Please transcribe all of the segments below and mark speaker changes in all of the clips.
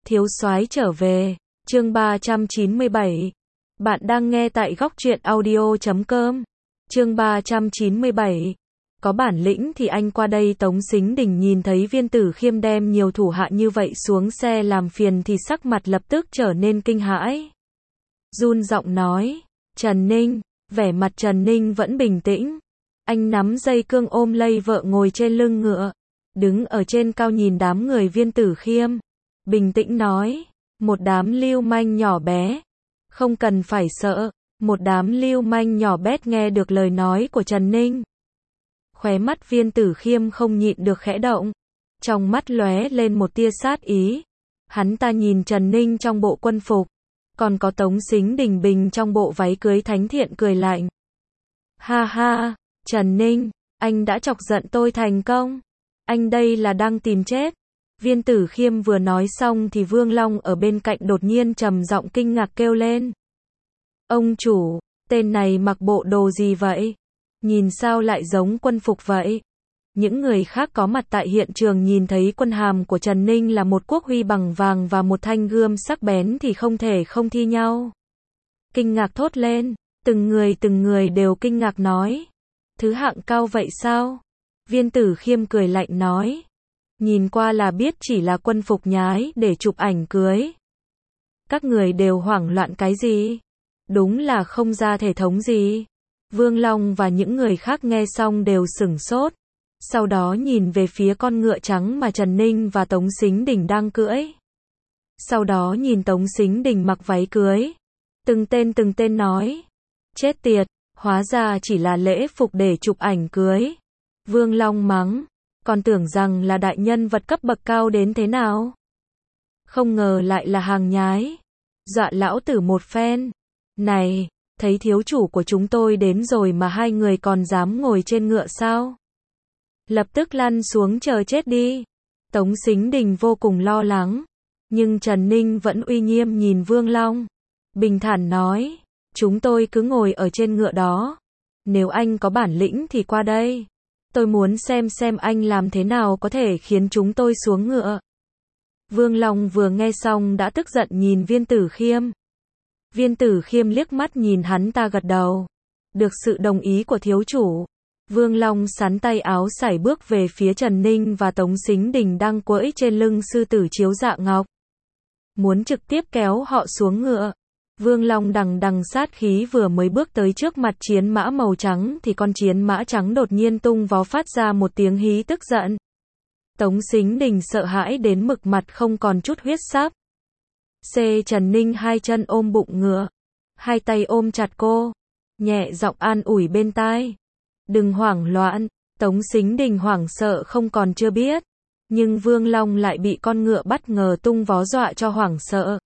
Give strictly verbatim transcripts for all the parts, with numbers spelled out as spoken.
Speaker 1: Thiếu soái trở về, chương ba trăm chín mươi bảy. Bạn đang nghe tại góc truyện audio chấm com. Chương ba trăm chín mươi bảy. Có bản lĩnh thì anh qua đây. Tống Sính Đình nhìn thấy Viên Tử Khiêm đem nhiều thủ hạ như vậy xuống xe làm phiền thì sắc mặt lập tức trở nên kinh hãi. Run giọng nói, Trần Ninh, vẻ mặt Trần Ninh vẫn bình tĩnh. Anh nắm dây cương ôm lấy vợ ngồi trên lưng ngựa, đứng ở trên cao nhìn đám người Viên Tử Khiêm. Bình tĩnh nói, một đám lưu manh nhỏ bé, không cần phải sợ. Một đám lưu manh nhỏ bé nghe được lời nói của Trần Ninh, khóe mắt Viên Tử Khiêm không nhịn được khẽ động, trong mắt lóe lên một tia sát ý. Hắn ta nhìn Trần Ninh trong bộ quân phục, còn có Tống Sính Đình bình trong bộ váy cưới thánh thiện cười lạnh. Ha ha, Trần Ninh, anh đã chọc giận tôi thành công. Anh đây là đang tìm chết. Viên Tử Khiêm vừa nói xong thì Vương Long ở bên cạnh đột nhiên trầm giọng kinh ngạc kêu lên. Ông chủ, tên này mặc bộ đồ gì vậy? Nhìn sao lại giống quân phục vậy? Những người khác có mặt tại hiện trường nhìn thấy quân hàm của Trần Ninh là một quốc huy bằng vàng và một thanh gươm sắc bén thì không thể không thi nhau kinh ngạc thốt lên. Từng người từng người đều kinh ngạc nói, thứ hạng cao vậy sao? Viên Tử Khiêm cười lạnh nói, nhìn qua là biết chỉ là quân phục nhái để chụp ảnh cưới. Các người đều hoảng loạn cái gì? Đúng là không ra thể thống gì. Vương Long và những người khác nghe xong đều sửng sốt, sau đó nhìn về phía con ngựa trắng mà Trần Ninh và Tống Sính Đình đang cưỡi. Sau đó nhìn Tống Sính Đình mặc váy cưới, từng tên từng tên nói, chết tiệt, hóa ra chỉ là lễ phục để chụp ảnh cưới. Vương Long mắng, còn tưởng rằng là đại nhân vật cấp bậc cao đến thế nào. Không ngờ lại là hàng nhái, dọa lão tử một phen. Này, thấy thiếu chủ của chúng tôi đến rồi mà hai người còn dám ngồi trên ngựa sao? Lập tức lăn xuống chờ chết đi. Tống Sính Đình vô cùng lo lắng, nhưng Trần Ninh vẫn uy nghiêm nhìn Vương Long, bình thản nói, chúng tôi cứ ngồi ở trên ngựa đó. Nếu anh có bản lĩnh thì qua đây. Tôi muốn xem xem anh làm thế nào có thể khiến chúng tôi xuống ngựa. Vương Long vừa nghe xong đã tức giận nhìn Viên Tử Khiêm. Viên Tử Khiêm liếc mắt nhìn hắn ta gật đầu. Được sự đồng ý của thiếu chủ, Vương Long sắn tay áo sải bước về phía Trần Ninh và Tống Sính Đình đang cưỡi trên lưng sư tử Chiếu Dạ Ngọc, muốn trực tiếp kéo họ xuống ngựa. Vương Long đằng đằng sát khí vừa mới bước tới trước mặt chiến mã màu trắng thì con chiến mã trắng đột nhiên tung vó phát ra một tiếng hí tức giận. Tống Sính Đình sợ hãi đến mực mặt không còn chút huyết sắc. C. Trần Ninh hai chân ôm bụng ngựa, hai tay ôm chặt cô, nhẹ giọng an ủi bên tai. Đừng hoảng loạn. Tống Sính Đình hoảng sợ không còn chưa biết, nhưng Vương Long lại bị con ngựa bất ngờ tung vó dọa cho hoảng sợ.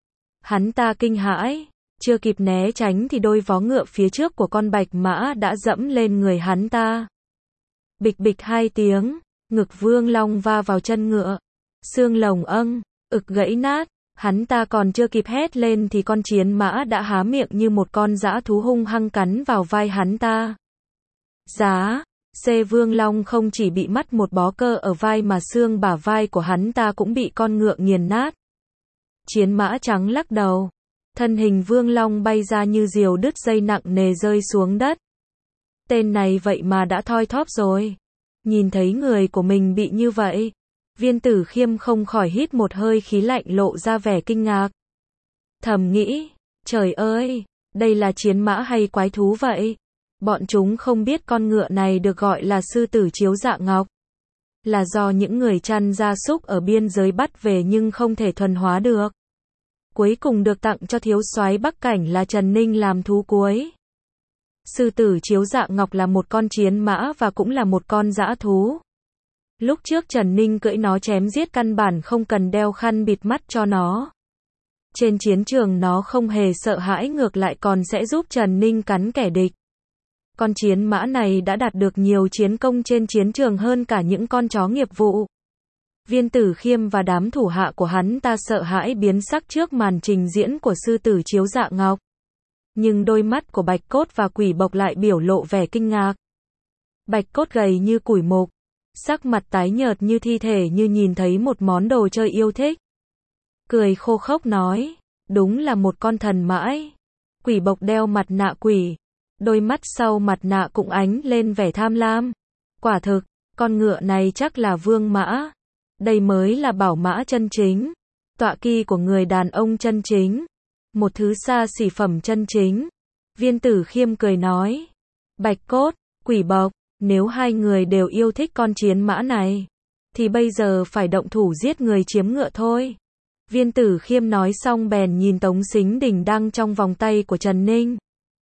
Speaker 1: Hắn ta kinh hãi, chưa kịp né tránh thì đôi vó ngựa phía trước của con bạch mã đã dẫm lên người hắn ta. Bịch bịch hai tiếng, ngực Vương Long va vào chân ngựa, xương lồng âng, ực gãy nát. Hắn ta còn chưa kịp hét lên thì con chiến mã đã há miệng như một con dã thú hung hăng cắn vào vai hắn ta. Giá, C. Vương Long không chỉ bị mất một bó cơ ở vai mà xương bả vai của hắn ta cũng bị con ngựa nghiền nát. Chiến mã trắng lắc đầu, thân hình Vương Long bay ra như diều đứt dây nặng nề rơi xuống đất. Tên này vậy mà đã thoi thóp rồi. Nhìn thấy người của mình bị như vậy, Viên Tử Khiêm không khỏi hít một hơi khí lạnh lộ ra vẻ kinh ngạc. Thầm nghĩ, trời ơi, đây là chiến mã hay quái thú vậy? Bọn chúng không biết con ngựa này được gọi là sư tử Chiếu Dạ Ngọc, là do những người chăn gia súc ở biên giới bắt về nhưng không thể thuần hóa được. Cuối cùng được tặng cho thiếu soái Bắc Cảnh là Trần Ninh làm thú cuối. Sư tử Chiếu Dạ Ngọc là một con chiến mã và cũng là một con dã thú. Lúc trước Trần Ninh cưỡi nó chém giết căn bản không cần đeo khăn bịt mắt cho nó. Trên chiến trường nó không hề sợ hãi, ngược lại còn sẽ giúp Trần Ninh cắn kẻ địch. Con chiến mã này đã đạt được nhiều chiến công trên chiến trường hơn cả những con chó nghiệp vụ. Viên Tử Khiêm và đám thủ hạ của hắn ta sợ hãi biến sắc trước màn trình diễn của sư tử Chiếu Dạ Ngọc. Nhưng đôi mắt của Bạch Cốt và Quỷ Bộc lại biểu lộ vẻ kinh ngạc. Bạch Cốt gầy như củi mục, sắc mặt tái nhợt như thi thể, như nhìn thấy một món đồ chơi yêu thích. cười khô khốc nói, đúng là một con thần mãi. Quỷ bộc đeo mặt nạ quỷ, đôi mắt sau mặt nạ cũng ánh lên vẻ tham lam. Quả thực, con ngựa này chắc là vương mã. Đây mới là bảo mã chân chính, tọa kỵ của người đàn ông chân chính, một thứ xa xỉ phẩm chân chính. Viên Tử Khiêm cười nói, Bạch Cốt, Quỷ Bộc, nếu hai người đều yêu thích con chiến mã này, thì bây giờ phải động thủ giết người chiếm ngựa thôi. Viên Tử Khiêm nói xong bèn nhìn Tống Sính Đình đang trong vòng tay của Trần Ninh.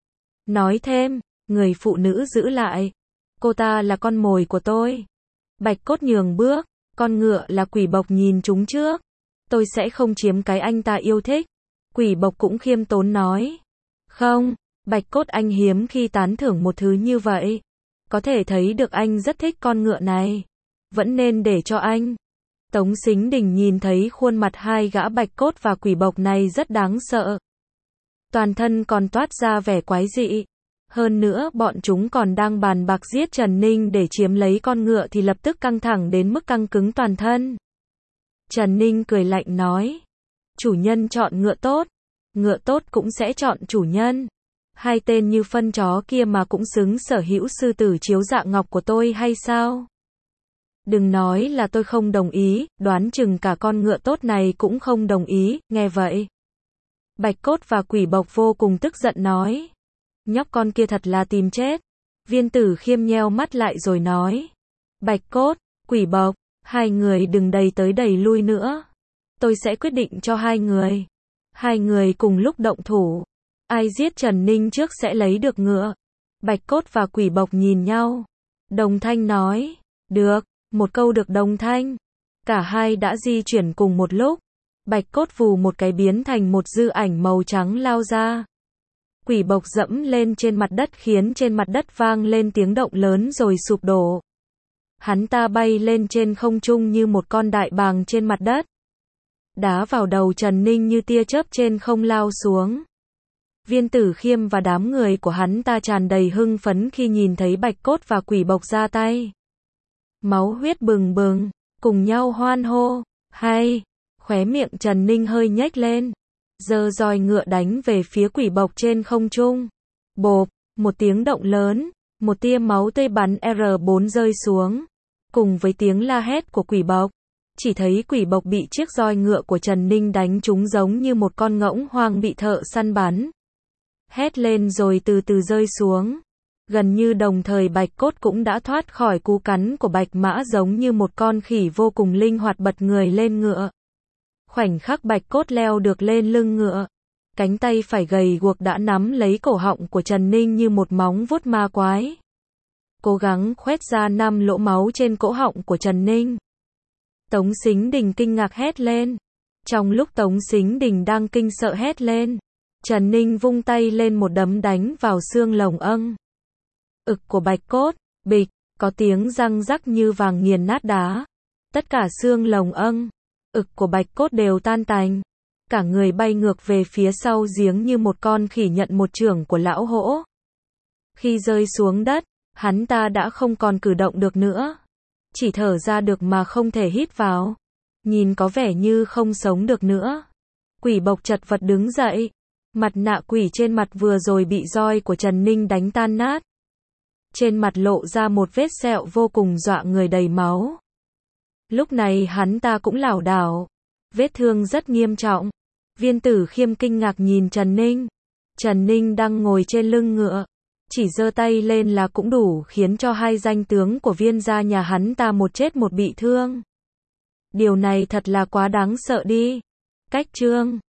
Speaker 1: Nói thêm, người phụ nữ giữ lại, cô ta là con mồi của tôi. Bạch Cốt nhường bước, con ngựa là Quỷ Bộc nhìn chúng trước. Tôi sẽ không chiếm cái anh ta yêu thích. Quỷ Bộc cũng khiêm tốn nói. Không, Bạch Cốt anh hiếm khi tán thưởng một thứ như vậy. Có thể thấy được anh rất thích con ngựa này. Vẫn nên để cho anh. Tống Sính Đình nhìn thấy khuôn mặt hai gã Bạch Cốt và Quỷ Bộc này rất đáng sợ. Toàn thân còn toát ra vẻ quái dị. Hơn nữa bọn chúng còn đang bàn bạc giết Trần Ninh để chiếm lấy con ngựa thì lập tức căng thẳng đến mức căng cứng toàn thân. Trần Ninh cười lạnh nói. Chủ nhân chọn ngựa tốt. Ngựa tốt cũng sẽ chọn chủ nhân. Hai tên như phân chó kia mà cũng xứng sở hữu sư tử chiếu dạ ngọc của tôi hay sao? Đừng nói là tôi không đồng ý, đoán chừng cả con ngựa tốt này cũng không đồng ý, nghe vậy. Bạch Cốt và Quỷ Bộc vô cùng tức giận nói. Nhóc con kia thật là tìm chết. Viên Tử Khiêm nheo mắt lại rồi nói. Bạch Cốt, Quỷ Bộc, hai người đừng đầy tới đầy lui nữa. Tôi sẽ quyết định cho hai người. Hai người cùng lúc động thủ. Ai giết Trần Ninh trước sẽ lấy được ngựa. Bạch Cốt và Quỷ Bộc nhìn nhau. Đồng thanh nói. Được, một câu được đồng thanh. Cả hai đã di chuyển cùng một lúc. Bạch Cốt vù một cái biến thành một dư ảnh màu trắng lao ra. Quỷ Bộc dẫm lên trên mặt đất khiến trên mặt đất vang lên tiếng động lớn rồi sụp đổ. Hắn ta bay lên trên không trung như một con đại bàng trên mặt đất. Đá vào đầu Trần Ninh như tia chớp trên không lao xuống. Viên Tử Khiêm và đám người của hắn ta tràn đầy hưng phấn khi nhìn thấy Bạch Cốt và Quỷ Bộc ra tay. Máu huyết bừng bừng, cùng nhau hoan hô. Hay, khóe miệng Trần Ninh hơi nhếch lên. Giơ roi ngựa đánh về phía Quỷ Bộc trên không trung. Bộp, một tiếng động lớn, một tia máu tươi bắn R bốn rơi xuống. Cùng với tiếng la hét của Quỷ Bộc, chỉ thấy Quỷ Bộc bị chiếc roi ngựa của Trần Ninh đánh trúng giống như một con ngỗng hoang bị thợ săn bắn. Hét lên rồi từ từ rơi xuống. Gần như đồng thời Bạch Cốt cũng đã thoát khỏi cú cắn của Bạch Mã giống như một con khỉ vô cùng linh hoạt bật người lên ngựa. Khoảnh khắc Bạch Cốt leo được lên lưng ngựa. Cánh tay phải gầy guộc đã nắm lấy cổ họng của Trần Ninh như một móng vuốt ma quái. Cố gắng khoét ra năm lỗ máu trên cổ họng của Trần Ninh. Tống Sính Đình kinh ngạc hét lên. Trong lúc Tống Sính Đình đang kinh sợ hét lên, Trần Ninh vung tay lên một đấm đánh vào xương lồng âng. Ực của Bạch Cốt, bịch, có tiếng răng rắc như vàng nghiền nát đá. Tất cả xương lồng âng, ực của Bạch Cốt đều tan tành. Cả người bay ngược về phía sau giếng như một con khỉ nhận một chưởng của lão hổ. Khi rơi xuống đất, hắn ta đã không còn cử động được nữa. Chỉ thở ra được mà không thể hít vào. Nhìn có vẻ như không sống được nữa. Quỷ Bộc chật vật đứng dậy. Mặt nạ quỷ trên mặt vừa rồi bị roi của Trần Ninh đánh tan nát. Trên mặt lộ ra một vết sẹo vô cùng dọa người đầy máu. Lúc này hắn ta cũng lảo đảo. Vết thương rất nghiêm trọng. Viên Tử Khiêm kinh ngạc nhìn Trần Ninh. Trần Ninh đang ngồi trên lưng ngựa. Chỉ giơ tay lên là cũng đủ khiến cho hai danh tướng của viên gia nhà hắn ta một chết một bị thương. Điều này thật là quá đáng sợ đi. Cách chương